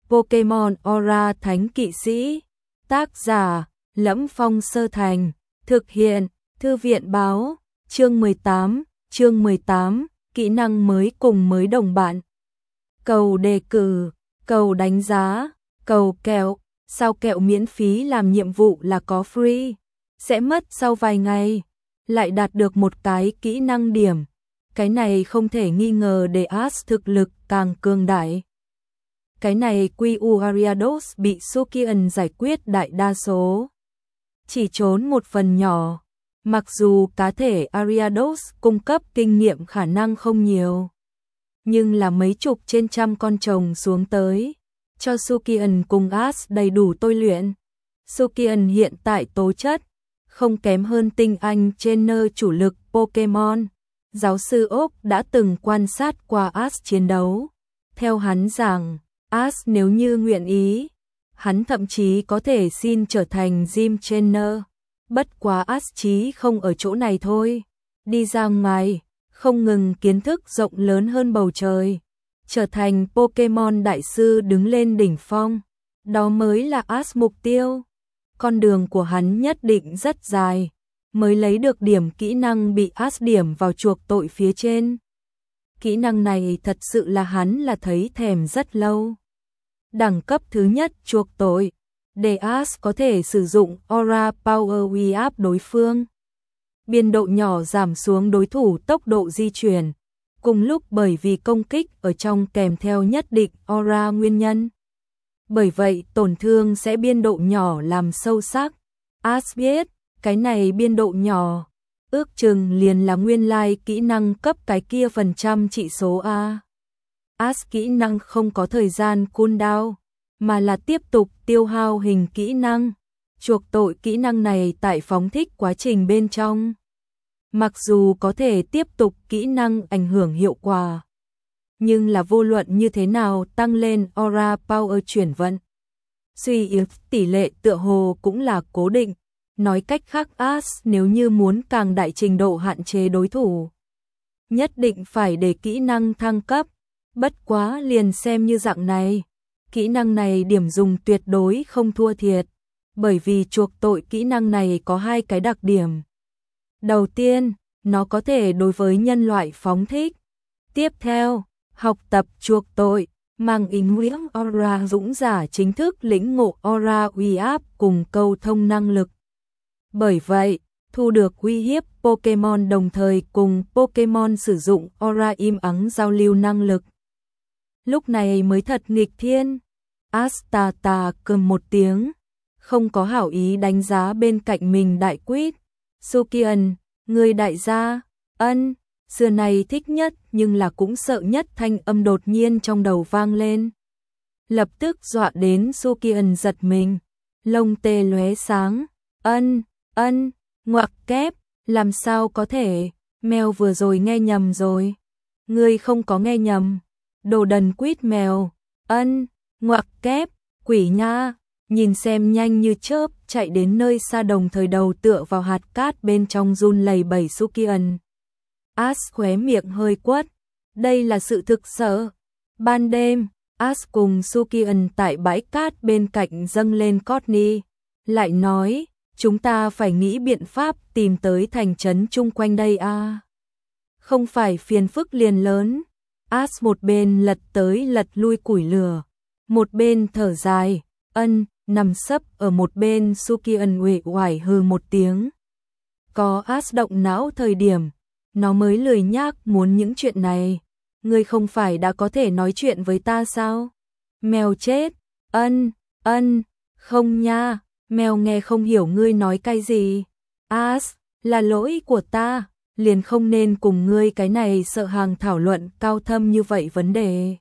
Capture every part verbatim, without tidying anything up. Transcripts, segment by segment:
Pokemon Aura Thánh Kỵ Sĩ. Tác giả: Lẫm Phong Sơ Thành. Thực hiện: Thư viện báo. Chương mười tám, chương mười tám, kỹ năng mới cùng mới đồng bạn. Cầu đề cử, cầu đánh giá, cầu kẹo, sao kẹo miễn phí làm nhiệm vụ là có free, sẽ mất sau vài ngày, lại đạt được một cái kỹ năng điểm. Cái này không thể nghi ngờ để Ash thực lực càng cường đại. Cái này quy u Ariados bị Sukian giải quyết đại đa số. Chỉ trốn một phần nhỏ. Mặc dù cá thể Ariados cung cấp kinh nghiệm khả năng không nhiều, nhưng là mấy chục trên trăm con trồng xuống tới, cho Sukian cùng Ash đầy đủ tôi luyện. Sukian hiện tại tố chất không kém hơn tinh anh trainer chủ lực Pokemon. Giáo sư Oak đã từng quan sát qua Ash chiến đấu. Theo hắn rằng, Ash nếu như nguyện ý, hắn thậm chí có thể xin trở thành gym trainer. Bất quá Ash chí không ở chỗ này thôi. Đi ra ngoài, không ngừng kiến thức rộng lớn hơn bầu trời. Trở thành Pokemon đại sư đứng lên đỉnh phong. Đó mới là Ash mục tiêu. Con đường của hắn nhất định rất dài, mới lấy được điểm kỹ năng bị Ash điểm vào chuộc tội phía trên. Kỹ năng này thật sự là hắn là thấy thèm rất lâu. Đẳng cấp thứ nhất chuộc tội, để Ash có thể sử dụng Aura Power uy áp đối phương. Biên độ nhỏ giảm xuống đối thủ tốc độ di chuyển, cùng lúc bởi vì công kích ở trong kèm theo nhất định Aura nguyên nhân. Bởi vậy tổn thương sẽ biên độ nhỏ làm sâu sắc. Ash biết, cái này biên độ nhỏ, ước chừng liền là nguyên lai kỹ năng cấp cái kia phần trăm trị số A. Ash kỹ năng không có thời gian cooldown, mà là tiếp tục tiêu hao hình kỹ năng. Chuộc tội kỹ năng này tại phóng thích quá trình bên trong. Mặc dù có thể tiếp tục kỹ năng ảnh hưởng hiệu quả, nhưng là vô luận như thế nào tăng lên Aura Power chuyển vận, suy yếu tỷ lệ tựa hồ cũng là cố định. Nói cách khác Ash nếu như muốn càng đại trình độ hạn chế đối thủ, nhất định phải để kỹ năng thăng cấp. Bất quá liền xem như dạng này, kỹ năng này điểm dùng tuyệt đối không thua thiệt, bởi vì chuộc tội kỹ năng này có hai cái đặc điểm. Đầu tiên, nó có thể đối với nhân loại phóng thích. Tiếp theo, học tập chuộc tội, mang ý nghĩa Aura dũng giả chính thức lĩnh ngộ Aura uy áp cùng câu thông năng lực. Bởi vậy, thu được uy hiếp Pokemon đồng thời cùng Pokemon sử dụng Aura im ắng giao lưu năng lực. Lúc này mới thật nghịch thiên. Astata cầm một tiếng, không có hảo ý đánh giá bên cạnh mình đại quýt. Sukian, người đại gia, ân, xưa này thích nhất nhưng là cũng sợ nhất thanh âm đột nhiên trong đầu vang lên. Lập tức dọa đến Sukian giật mình, lông tê lóe sáng, ân, ân, ngoặc kép, làm sao có thể, mèo vừa rồi nghe nhầm rồi. Ngươi không có nghe nhầm, đồ đần quýt mèo, ân, ngoặc kép, quỷ nha. Nhìn xem nhanh như chớp chạy đến nơi xa đồng thời đầu tựa vào hạt cát bên trong run lẩy bẩy Sukian. Ash khóe miệng hơi quất, đây là sự thực sợ. Ban đêm, Ash cùng Sukian tại bãi cát bên cạnh dâng lên Courtney, lại nói, chúng ta phải nghĩ biện pháp tìm tới thành trấn chung quanh đây a. À. Không phải phiền phức liền lớn. Ash một bên lật tới lật lui củi lửa, một bên thở dài, ân, nằm sấp ở một bên. Sukian uể oải hừ một tiếng. Có Ash động não thời điểm, nó mới lười nhác muốn những chuyện này. Ngươi không phải đã có thể nói chuyện với ta sao? Mèo chết, ân, ân, không nha, mèo nghe không hiểu ngươi nói cái gì. Ash, là lỗi của ta, liền không nên cùng ngươi cái này sợ hàng thảo luận cao thâm như vậy vấn đề.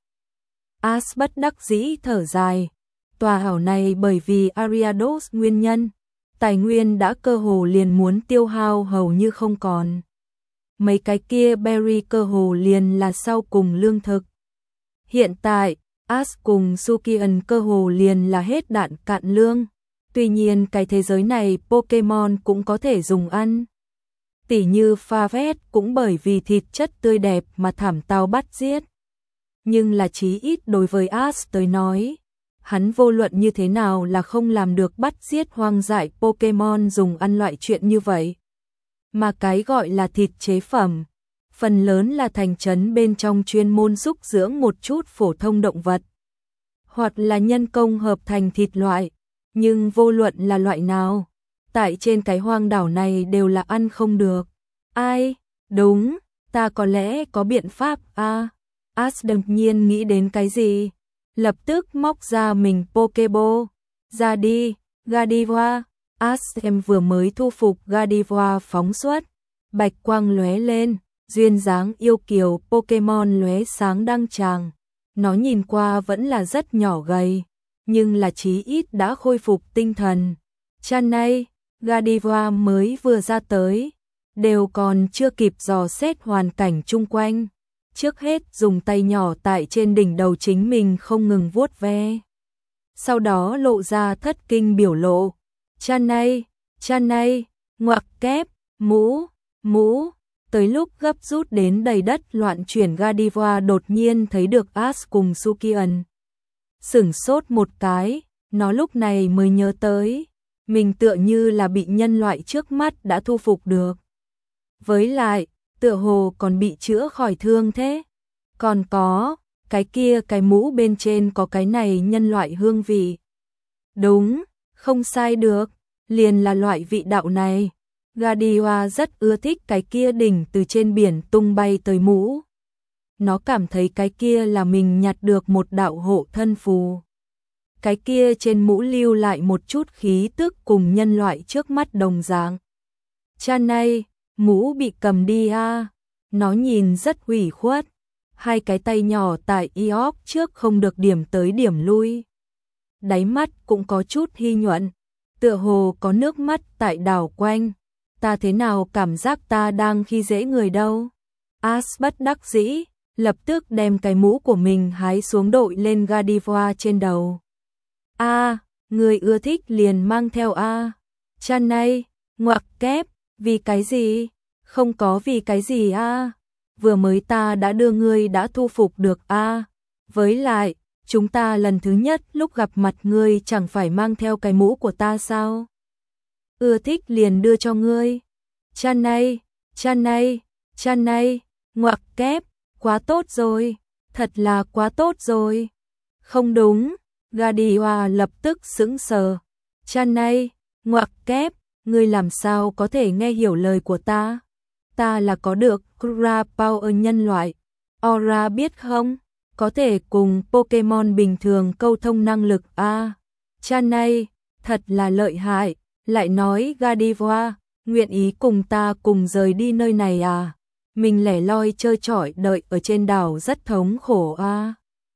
Ash bất đắc dĩ thở dài. Tòa hảo này bởi vì Ariados nguyên nhân, tài nguyên đã cơ hồ liền muốn tiêu hao hầu như không còn. Mấy cái kia berry cơ hồ liền là sau cùng lương thực. Hiện tại, Ash cùng Sukian cơ hồ liền là hết đạn cạn lương. Tuy nhiên cái thế giới này Pokemon cũng có thể dùng ăn. Tỉ như Farvet cũng bởi vì thịt chất tươi đẹp mà thảm tao bắt giết. Nhưng là chí ít đối với Ash tới nói, hắn vô luận như thế nào là không làm được bắt giết hoang dại Pokemon dùng ăn loại chuyện như vậy. Mà cái gọi là thịt chế phẩm, phần lớn là thành trấn bên trong chuyên môn xúc dưỡng một chút phổ thông động vật, hoặc là nhân công hợp thành thịt loại, nhưng vô luận là loại nào, tại trên cái hoang đảo này đều là ăn không được. Ai? Đúng, ta có lẽ có biện pháp a. Ash đột nhiên nghĩ đến cái gì, lập tức móc ra mình Pokeball. Ra đi, Gardevoir. Ash em vừa mới thu phục Gardevoir phóng xuất, bạch quang lóe lên, duyên dáng yêu kiều Pokemon lóe sáng đăng tràng. Nó nhìn qua vẫn là rất nhỏ gầy, nhưng là chí ít đã khôi phục tinh thần. Chan này, Gardevoir mới vừa ra tới, đều còn chưa kịp dò xét hoàn cảnh chung quanh. Trước hết dùng tay nhỏ tại trên đỉnh đầu chính mình không ngừng vuốt ve. Sau đó lộ ra thất kinh biểu lộ. Chan này, chan này, ngoặc kép, mũ, mũ. Tới lúc gấp rút đến đầy đất loạn chuyển, Gardevoir đột nhiên thấy được Ash cùng Sukian. Sửng sốt một cái, nó lúc này mới nhớ tới, mình tựa như là bị nhân loại trước mắt đã thu phục được. Với lại, tựa hồ còn bị chữa khỏi thương thế. Còn có, cái kia cái mũ bên trên có cái này nhân loại hương vị. Đúng, không sai được, liền là loại vị đạo này. Gardevoir rất ưa thích cái kia đỉnh từ trên biển tung bay tới mũ. Nó cảm thấy cái kia là mình nhặt được một đạo hộ thân phù. Cái kia trên mũ lưu lại một chút khí tức cùng nhân loại trước mắt đồng dạng. Chan này, mũ bị cầm đi a. Nó nhìn rất ủy khuất. Hai cái tay nhỏ tại Eok trước không được điểm tới điểm lui. Đáy mắt cũng có chút hy nhuận, tựa hồ có nước mắt tại đảo quanh. Ta thế nào cảm giác ta đang khi dễ người đâu. Ash bất đắc dĩ, lập tức đem cái mũ của mình hái xuống đội lên Gardevoir trên đầu. A, người ưa thích liền mang theo a. Chan này, ngoặc kép, vì cái gì? Không có vì cái gì a. Vừa mới ta đã đưa ngươi đã thu phục được a. Với lại, chúng ta lần thứ nhất lúc gặp mặt ngươi chẳng phải mang theo cái mũ của ta sao? Ưa thích liền đưa cho ngươi. Chan này, chan này, chan này, ngoặc kép, quá tốt rồi, thật là quá tốt rồi. Không đúng, Gardevoir lập tức sững sờ. Chan này, ngoặc kép, ngươi làm sao có thể nghe hiểu lời của ta? Ta là có được Kura Power nhân loại. Aura biết không? Có thể cùng Pokemon bình thường câu thông năng lực a. À, Chan này, thật là lợi hại. Lại nói Gardevoir, nguyện ý cùng ta cùng rời đi nơi này à? Mình lẻ loi chơi chọi đợi ở trên đảo rất thống khổ a. À.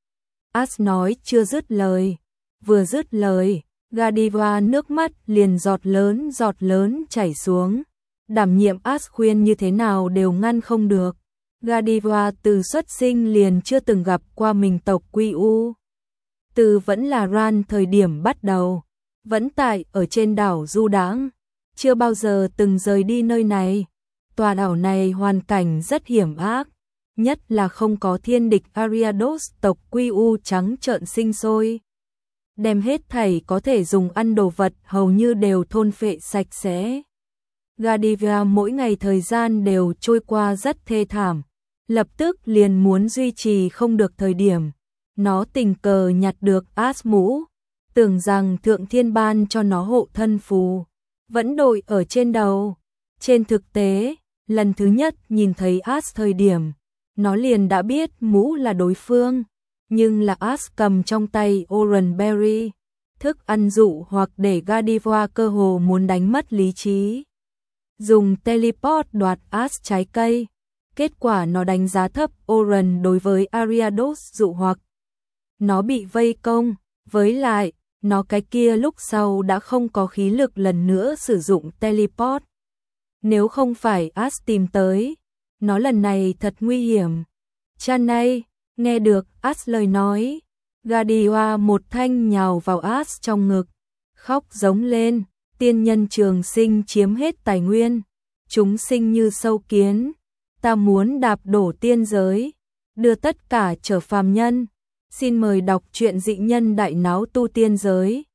Ash nói chưa dứt lời, vừa dứt lời, Gardevoir nước mắt liền giọt lớn giọt lớn chảy xuống. Đảm nhiệm Ash khuyên như thế nào đều ngăn không được. Gardevoir từ xuất sinh liền chưa từng gặp qua mình tộc Quy U. Từ vẫn là Ran thời điểm bắt đầu, vẫn tại ở trên đảo du đãng, chưa bao giờ từng rời đi nơi này. Tòa đảo này hoàn cảnh rất hiểm ác, nhất là không có thiên địch Ariados, tộc Quy U trắng trợn sinh sôi. Đem hết thảy có thể dùng ăn đồ vật hầu như đều thôn phệ sạch sẽ. Gardevoir mỗi ngày thời gian đều trôi qua rất thê thảm, lập tức liền muốn duy trì không được thời điểm. Nó tình cờ nhặt được Ash mũ, tưởng rằng Thượng Thiên ban cho nó hộ thân phù, vẫn đội ở trên đầu. Trên thực tế, lần thứ nhất nhìn thấy Ash thời điểm, nó liền đã biết mũ là đối phương, nhưng là Ash cầm trong tay Orange Berry, thức ăn dụ hoặc để Gardevoir cơ hồ muốn đánh mất lý trí. Dùng teleport đoạt Ash trái cây, kết quả nó đánh giá thấp Orange đối với Ariados dụ hoặc. Nó bị vây công, với lại, nó cái kia lúc sau đã không có khí lực lần nữa sử dụng teleport. Nếu không phải Ash tìm tới, nó lần này thật nguy hiểm. Chan này, nghe được Ash lời nói, Gardevoir một thanh nhào vào Ash trong ngực, khóc giống lên, tiên nhân trường sinh chiếm hết tài nguyên, chúng sinh như sâu kiến, ta muốn đạp đổ tiên giới, đưa tất cả trở phàm nhân. Xin mời đọc truyện Dị nhân đại náo tu tiên giới.